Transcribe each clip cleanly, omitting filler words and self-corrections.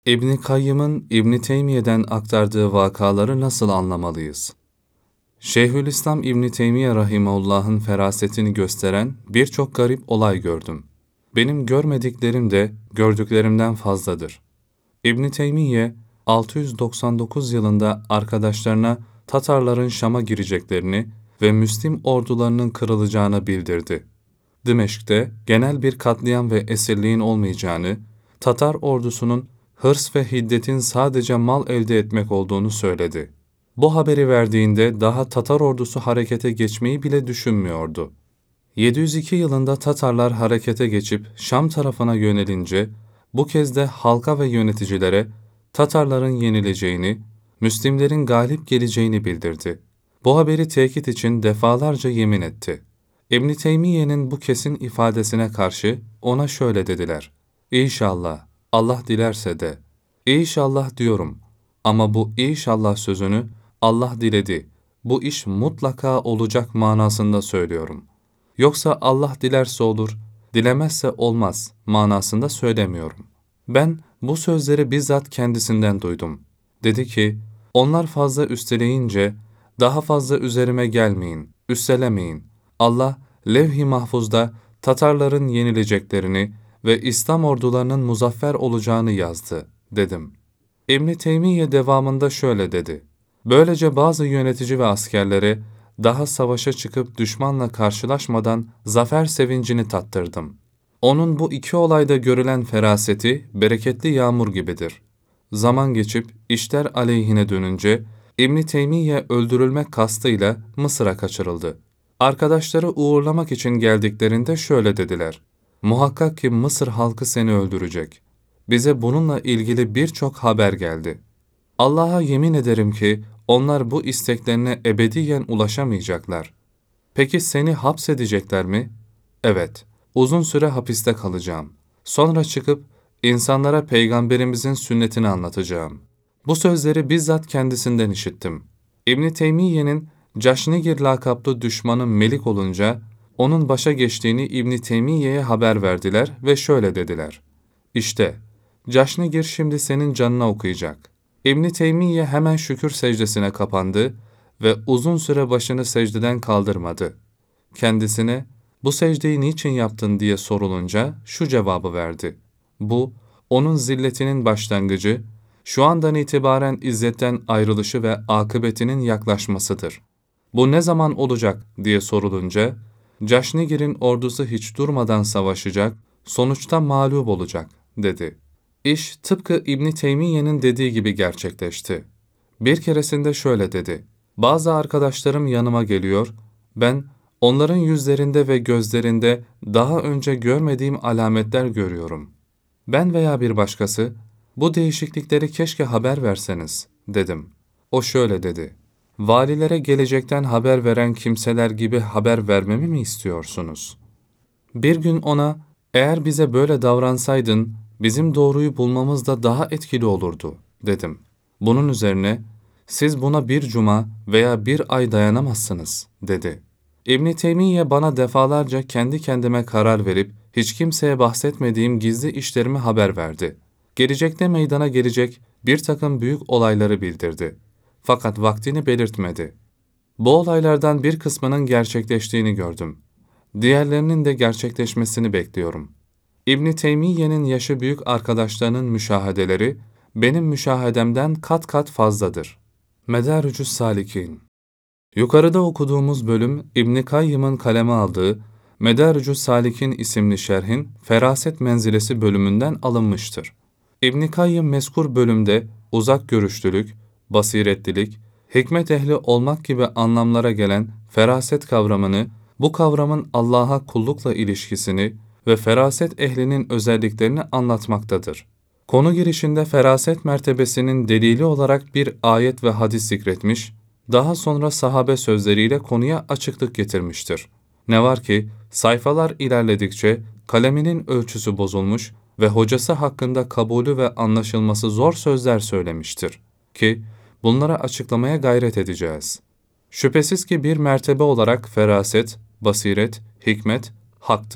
İbn Kayyım'ın İbn Teymiye'den aktardığı vakaları nasıl anlamalıyız? Şeyhülislam İbn Teymiye rahimehullah'ın ferasetini gösteren birçok garip olay gördüm. Benim görmediklerim de gördüklerimden fazladır. İbn Teymiye 699 yılında arkadaşlarına Tatarların Şam'a gireceklerini ve Müslim ordularının kırılacağını bildirdi. Dimeşk'te genel bir katliam ve esirliğin olmayacağını, Tatar ordusunun hırs ve hiddetin sadece mal elde etmek olduğunu söyledi. Bu haberi verdiğinde daha Tatar ordusu harekete geçmeyi bile düşünmüyordu. 702 yılında Tatarlar harekete geçip Şam tarafına yönelince, bu kez de halka ve yöneticilere Tatarların yenileceğini, Müslimlerin galip geleceğini bildirdi. Bu haberi tekit için defalarca yemin etti. İbn Teymiye'nin bu kesin ifadesine karşı ona şöyle dediler: İnşallah, Allah dilerse de. İnşallah diyorum ama bu inşallah sözünü Allah diledi, bu iş mutlaka olacak manasında söylüyorum. Yoksa Allah dilerse olur, dilemezse olmaz manasında söylemiyorum. Ben bu sözleri bizzat kendisinden duydum. Dedi ki, onlar fazla üsteleyince, daha fazla üzerime gelmeyin, üstelemeyin. Allah, levh-i mahfuzda Tatarların yenileceklerini ve İslam ordularının muzaffer olacağını yazdı, dedim. İbn Teymiye devamında şöyle dedi: Böylece bazı yönetici ve askerlere daha savaşa çıkıp düşmanla karşılaşmadan zafer sevincini tattırdım. Onun bu iki olayda görülen feraseti bereketli yağmur gibidir. Zaman geçip işler aleyhine dönünce İbn Teymiye öldürülmek kastıyla Mısır'a kaçırıldı. Arkadaşları uğurlamak için geldiklerinde şöyle dediler: Muhakkak ki Mısır halkı seni öldürecek. Bize bununla ilgili birçok haber geldi. Allah'a yemin ederim ki onlar bu isteklerine ebediyen ulaşamayacaklar. Peki seni hapsedecekler mi? Evet, uzun süre hapiste kalacağım. Sonra çıkıp insanlara peygamberimizin sünnetini anlatacağım. Bu sözleri bizzat kendisinden işittim. İbn Teymiye'nin Caşnigir lakaplı düşmanı Melik olunca onun başa geçtiğini İbn Teymiye'ye haber verdiler ve şöyle dediler: İşte Caşnigir şimdi senin canına okuyacak. İbn Teymiye hemen şükür secdesine kapandı ve uzun süre başını secdeden kaldırmadı. Kendisine bu secdeyi niçin yaptın diye sorulunca şu cevabı verdi: Bu, onun zilletinin başlangıcı, şu andan itibaren izzetten ayrılışı ve akıbetinin yaklaşmasıdır. Bu ne zaman olacak diye sorulunca, Caşnigir'in ordusu hiç durmadan savaşacak, sonuçta mağlup olacak, dedi. İş tıpkı İbn Teymiye'nin dediği gibi gerçekleşti. Bir keresinde şöyle dedi: Bazı arkadaşlarım yanıma geliyor, ben onların yüzlerinde ve gözlerinde daha önce görmediğim alametler görüyorum. Ben veya bir başkası, bu değişiklikleri keşke haber verseniz, dedim. O şöyle dedi: Valilere gelecekten haber veren kimseler gibi haber vermemi mi istiyorsunuz? Bir gün ona, eğer bize böyle davransaydın, bizim doğruyu bulmamız da daha etkili olurdu, dedim. Bunun üzerine, siz buna bir cuma veya bir ay dayanamazsınız, dedi. İbn Teymiye bana defalarca kendi kendime karar verip hiç kimseye bahsetmediğim gizli işlerimi haber verdi. Gelecekte meydana gelecek bir takım büyük olayları bildirdi. Fakat vaktini belirtmedi. Bu olaylardan bir kısmının gerçekleştiğini gördüm. Diğerlerinin de gerçekleşmesini bekliyorum. İbn Teymiye'nin yaşı büyük arkadaşlarının müşahedeleri benim müşahedemden kat kat fazladır. Medarücü's Salikin. Yukarıda okuduğumuz bölüm İbn Kayyım'ın kaleme aldığı Medarücü's Salikin isimli şerhin Feraset Menzilesi bölümünden alınmıştır. İbn Kayyım mezkur bölümde uzak görüşlülük, basiretlilik, hikmet ehli olmak gibi anlamlara gelen feraset kavramını, bu kavramın Allah'a kullukla ilişkisini ve feraset ehlinin özelliklerini anlatmaktadır. Konu girişinde feraset mertebesinin delili olarak bir ayet ve hadis zikretmiş, daha sonra sahabe sözleriyle konuya açıklık getirmiştir. Ne var ki sayfalar ilerledikçe kaleminin ölçüsü bozulmuş ve hocası hakkında kabulü ve anlaşılması zor sözler söylemiştir ki bunlara açıklamaya gayret edeceğiz. Şüphesiz ki bir mertebe olarak feraset, basiret, hikmet haktır.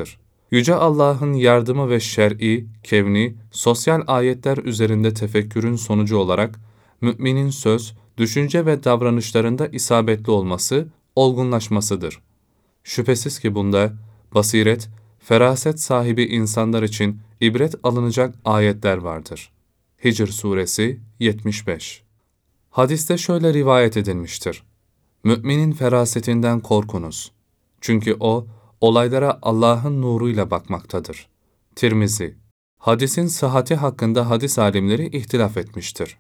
Yüce Allah'ın yardımı ve şer'i, kevni, sosyal ayetler üzerinde tefekkürün sonucu olarak, müminin söz, düşünce ve davranışlarında isabetli olması, olgunlaşmasıdır. Şüphesiz ki bunda, basiret, feraset sahibi insanlar için ibret alınacak ayetler vardır. Hicr Suresi 75. Hadiste şöyle rivayet edilmiştir. Müminin ferasetinden korkunuz. Çünkü o, olaylara Allah'ın nuruyla bakmaktadır. Tirmizi. Hadisin sıhhati hakkında hadis alimleri ihtilaf etmiştir.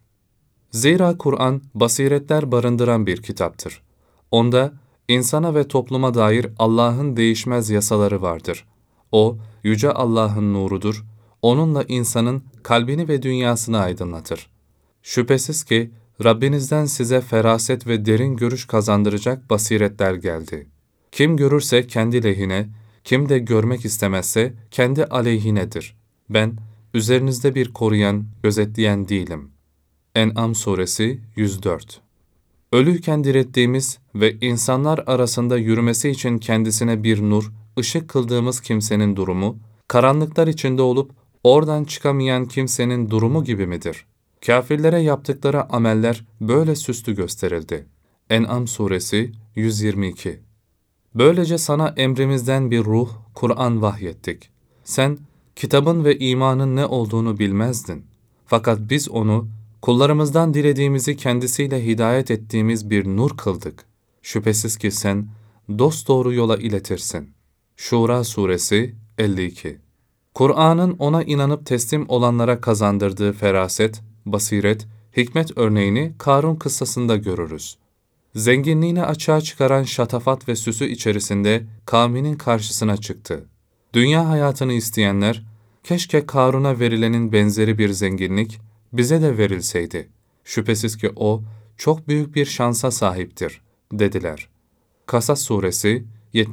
Zira Kur'an, basiretler barındıran bir kitaptır. Onda, insana ve topluma dair Allah'ın değişmez yasaları vardır. O, Yüce Allah'ın nurudur, onunla insanın kalbini ve dünyasını aydınlatır. Şüphesiz ki, Rabbinizden size feraset ve derin görüş kazandıracak basiretler geldi. Kim görürse kendi lehine, kim de görmek istemezse kendi aleyhinedir. Ben, üzerinizde bir koruyan, gözetleyen değilim. En'am Suresi 104. Ölüyken dirilttiğimiz ve insanlar arasında yürümesi için kendisine bir nur, ışık kıldığımız kimsenin durumu, karanlıklar içinde olup oradan çıkamayan kimsenin durumu gibi midir? Kâfirlere yaptıkları ameller böyle süslü gösterildi. En'am Suresi 122. Böylece sana emrimizden bir ruh, Kur'an vahyettik. Sen, kitabın ve imanın ne olduğunu bilmezdin. Fakat biz onu, kullarımızdan dilediğimizi kendisiyle hidayet ettiğimiz bir nur kıldık. Şüphesiz ki sen, dosdoğru yola iletirsin. Şura Suresi 52. Kur'an'ın ona inanıp teslim olanlara kazandırdığı feraset, basiret, hikmet örneğini Karun kıssasında görürüz. Zenginliğini açığa çıkaran şatafat ve süsü içerisinde kavminin karşısına çıktı. Dünya hayatını isteyenler, keşke Karun'a verilenin benzeri bir zenginlik bize de verilseydi. Şüphesiz ki o çok büyük bir şansa sahiptir, dediler. Kasas Suresi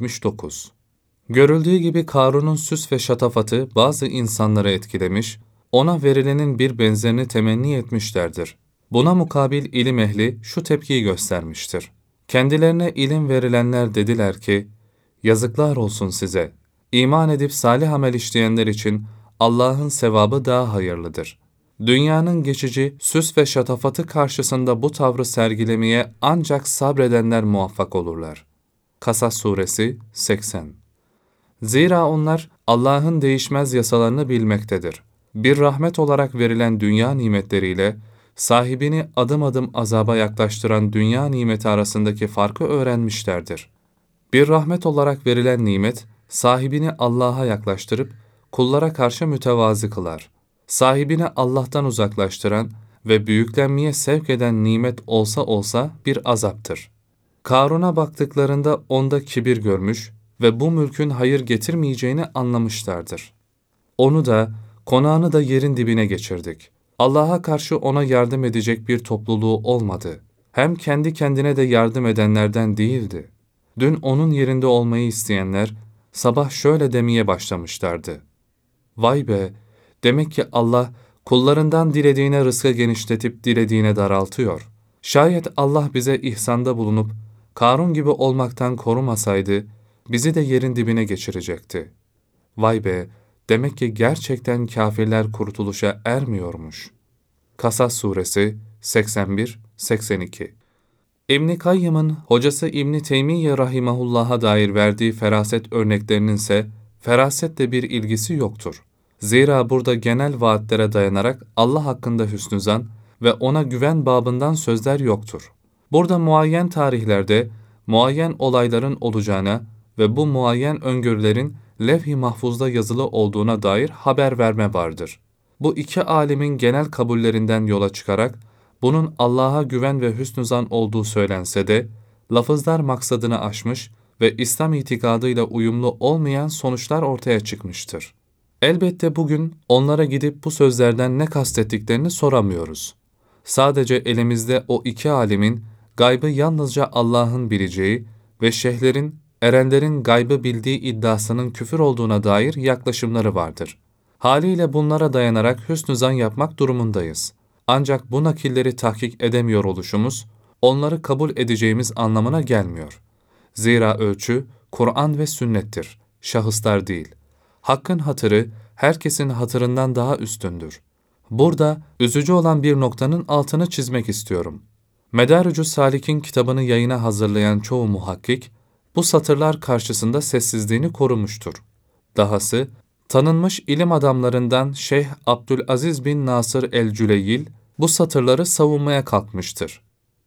79. Görüldüğü gibi Karun'un süs ve şatafatı bazı insanları etkilemiş, ona verilenin bir benzerini temenni etmişlerdir. Buna mukabil ilim ehli şu tepkiyi göstermiştir. Kendilerine ilim verilenler dediler ki, yazıklar olsun size. İman edip salih amel işleyenler için Allah'ın sevabı daha hayırlıdır. Dünyanın geçici süs ve şatafatı karşısında bu tavrı sergilemeye ancak sabredenler muvaffak olurlar. Kasas Suresi 80. Zira onlar Allah'ın değişmez yasalarını bilmektedir. Bir rahmet olarak verilen dünya nimetleriyle, sahibini adım adım azaba yaklaştıran dünya nimeti arasındaki farkı öğrenmişlerdir. Bir rahmet olarak verilen nimet, sahibini Allah'a yaklaştırıp, kullara karşı mütevazı kılar. Sahibini Allah'tan uzaklaştıran ve büyüklenmeye sevk eden nimet olsa olsa bir azaptır. Karun'a baktıklarında onda kibir görmüş ve bu mülkün hayır getirmeyeceğini anlamışlardır. Onu da, konağını da yerin dibine geçirdik. Allah'a karşı ona yardım edecek bir topluluğu olmadı. Hem kendi kendine de yardım edenlerden değildi. Dün onun yerinde olmayı isteyenler, sabah şöyle demeye başlamışlardı. Vay be! Demek ki Allah, kullarından dilediğine rızkı genişletip dilediğine daraltıyor. Şayet Allah bize ihsanda bulunup, Karun gibi olmaktan korumasaydı, bizi de yerin dibine geçirecekti. Vay be! Demek ki gerçekten kâfirler kurtuluşa ermiyormuş. Kasas Suresi 81-82. İbn-i Kayyım'ın hocası İbn-i Teymiye rahimahullah'a dair verdiği feraset örneklerinin ise ferasetle bir ilgisi yoktur. Zira burada genel vaatlere dayanarak Allah hakkında hüsnü zan ve ona güven babından sözler yoktur. Burada muayyen tarihlerde muayyen olayların olacağına ve bu muayyen öngörülerin levh-i mahfuzda yazılı olduğuna dair haber verme vardır. Bu iki alimin genel kabullerinden yola çıkarak, bunun Allah'a güven ve hüsnü zan olduğu söylense de, lafızlar maksadını aşmış ve İslam itikadıyla uyumlu olmayan sonuçlar ortaya çıkmıştır. Elbette bugün onlara gidip bu sözlerden ne kastettiklerini soramıyoruz. Sadece elimizde o iki alimin gaybı yalnızca Allah'ın bileceği ve şeyhlerin, erenlerin gaybı bildiği iddiasının küfür olduğuna dair yaklaşımları vardır. Haliyle bunlara dayanarak hüsnü zan yapmak durumundayız. Ancak bu nakilleri tahkik edemiyor oluşumuz, onları kabul edeceğimiz anlamına gelmiyor. Zira ölçü, Kur'an ve sünnettir, şahıslar değil. Hakkın hatırı, herkesin hatırından daha üstündür. Burada üzücü olan bir noktanın altını çizmek istiyorum. Medarucus Salik'in kitabını yayına hazırlayan çoğu muhakkik, bu satırlar karşısında sessizliğini korumuştur. Dahası, tanınmış ilim adamlarından Şeyh Abdülaziz bin Nasır el-Cüleyil, bu satırları savunmaya kalkmıştır.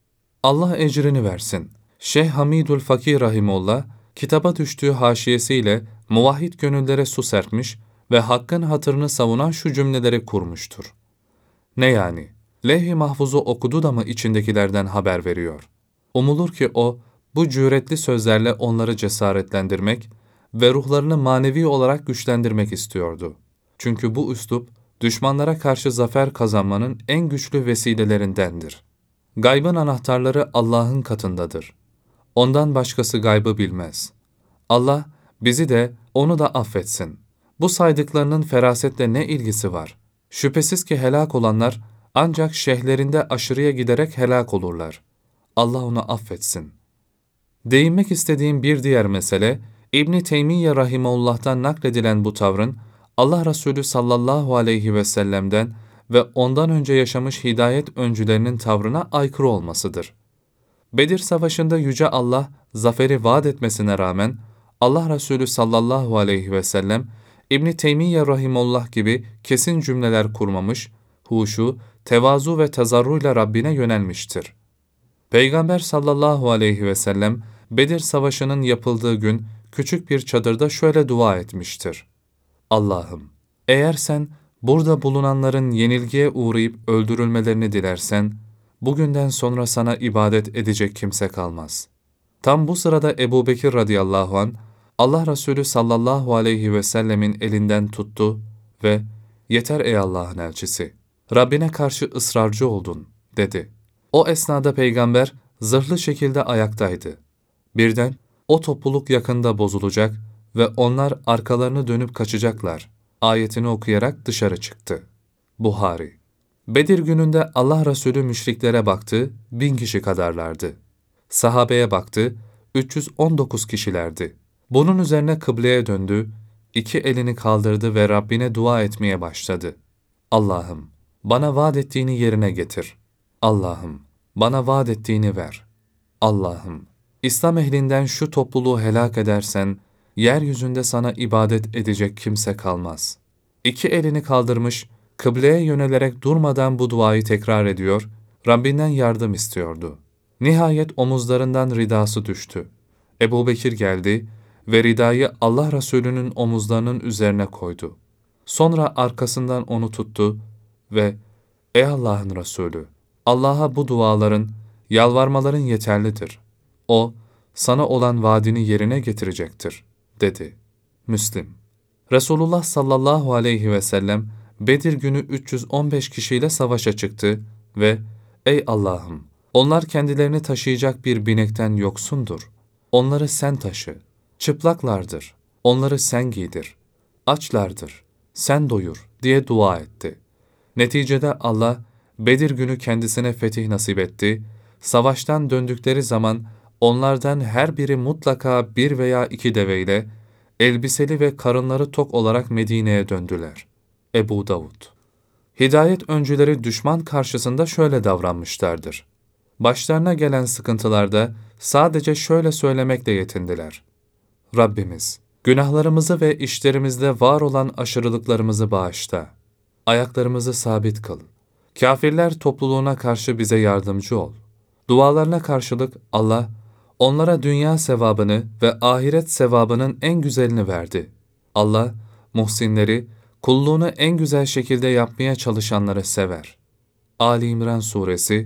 Allah ecrini versin. Şeyh Hamidul Fakir Rahimullah, kitaba düştüğü haşiyesiyle muvahhid gönüllere su serpmiş ve hakkın hatırını savunan şu cümleleri kurmuştur. Ne yani? Levh-i mahfuzu okudu da mı içindekilerden haber veriyor? Umulur ki o, bu cüretli sözlerle onları cesaretlendirmek ve ruhlarını manevi olarak güçlendirmek istiyordu. Çünkü bu üslup, düşmanlara karşı zafer kazanmanın en güçlü vesilelerindendir. Gaybın anahtarları Allah'ın katındadır. Ondan başkası gaybı bilmez. Allah, bizi de, onu da affetsin. Bu saydıklarının ferasetle ne ilgisi var? Şüphesiz ki helak olanlar, ancak şeyhlerinde aşırıya giderek helak olurlar. Allah onu affetsin. Değinmek istediğim bir diğer mesele, İbn-i Teymiye Rahimullah'tan nakledilen bu tavrın, Allah Resulü sallallahu aleyhi ve sellem'den ve ondan önce yaşamış hidayet öncülerinin tavrına aykırı olmasıdır. Bedir Savaşı'nda Yüce Allah, zaferi vaat etmesine rağmen, Allah Resulü sallallahu aleyhi ve sellem, İbn-i Teymiye Rahimullah gibi kesin cümleler kurmamış, huşu, tevazu ve tazarruyla Rabbine yönelmiştir. Peygamber sallallahu aleyhi ve sellem, Bedir Savaşı'nın yapıldığı gün küçük bir çadırda şöyle dua etmiştir. Allah'ım, eğer sen burada bulunanların yenilgiye uğrayıp öldürülmelerini dilersen, bugünden sonra sana ibadet edecek kimse kalmaz. Tam bu sırada Ebu Bekir radıyallahu anh, Allah Resulü sallallahu aleyhi ve sellemin elinden tuttu ve ''Yeter ey Allah'ın elçisi, Rabbine karşı ısrarcı oldun.'' dedi. O esnada peygamber zırhlı şekilde ayaktaydı. Birden o topluluk yakında bozulacak ve onlar arkalarını dönüp kaçacaklar ayetini okuyarak dışarı çıktı. Buhari. Bedir gününde Allah Resulü müşriklere baktı, 1000 kişi kadarlardı. Sahabeye baktı, 319 kişilerdi. Bunun üzerine kıbleye döndü, 2 elini kaldırdı ve Rabbine dua etmeye başladı. Allah'ım, bana vaat ettiğini yerine getir. Allah'ım, bana vaat ettiğini ver. Allah'ım, İslam ehlinden şu topluluğu helak edersen, yeryüzünde sana ibadet edecek kimse kalmaz. 2 elini kaldırmış, kıbleye yönelerek durmadan bu duayı tekrar ediyor, Rabbinden yardım istiyordu. Nihayet omuzlarından ridası düştü. Ebu Bekir geldi ve ridayı Allah Resulü'nün omuzlarının üzerine koydu. Sonra arkasından onu tuttu ve ''Ey Allah'ın Resulü, Allah'a bu duaların, yalvarmaların yeterlidir. O, sana olan vaadini yerine getirecektir.'' dedi. Müslim. Resulullah sallallahu aleyhi ve sellem, Bedir günü 315 kişiyle savaşa çıktı ve ''Ey Allah'ım, onlar kendilerini taşıyacak bir binekten yoksundur. Onları sen taşı. Çıplaklardır. Onları sen giydir. Açlardır. Sen doyur.'' diye dua etti. Neticede Allah, Bedir günü kendisine fetih nasip etti. Savaştan döndükleri zaman onlardan her biri mutlaka 1 veya 2 deveyle, elbiseli ve karınları tok olarak Medine'ye döndüler. Ebu Davud. Hidayet öncüleri düşman karşısında şöyle davranmışlardır. Başlarına gelen sıkıntılarda sadece şöyle söylemekle yetindiler. Rabbimiz, günahlarımızı ve işlerimizde var olan aşırılıklarımızı bağışla. Ayaklarımızı sabit kıl. Kafirler topluluğuna karşı bize yardımcı ol. Dualarına karşılık Allah, onlara dünya sevabını ve ahiret sevabının en güzelini verdi. Allah, muhsinleri, kulluğunu en güzel şekilde yapmaya çalışanları sever. Ali İmran Suresi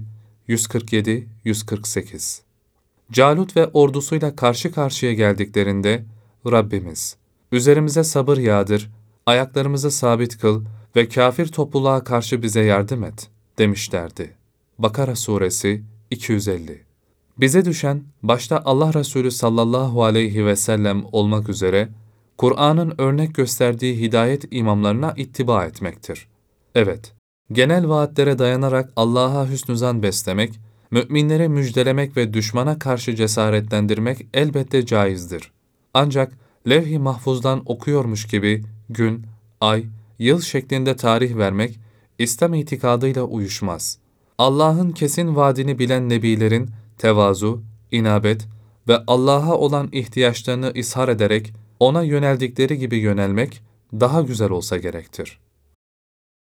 147-148. Calut ve ordusuyla karşı karşıya geldiklerinde, Rabbimiz, üzerimize sabır yağdır, ayaklarımızı sabit kıl ve kafir topluluğa karşı bize yardım et, demişlerdi. Bakara Suresi 250. Bize düşen, başta Allah Resulü sallallahu aleyhi ve sellem olmak üzere, Kur'an'ın örnek gösterdiği hidayet imamlarına ittiba etmektir. Evet, genel vaatlere dayanarak Allah'a hüsnü beslemek, müminleri müjdelemek ve düşmana karşı cesaretlendirmek elbette caizdir. Ancak levh-i mahfuzdan okuyormuş gibi gün, ay, yıl şeklinde tarih vermek, İslam itikadıyla uyuşmaz. Allah'ın kesin vaadini bilen nebilerin tevazu, inabet ve Allah'a olan ihtiyaçlarını ishar ederek ona yöneldikleri gibi yönelmek daha güzel olsa gerektir.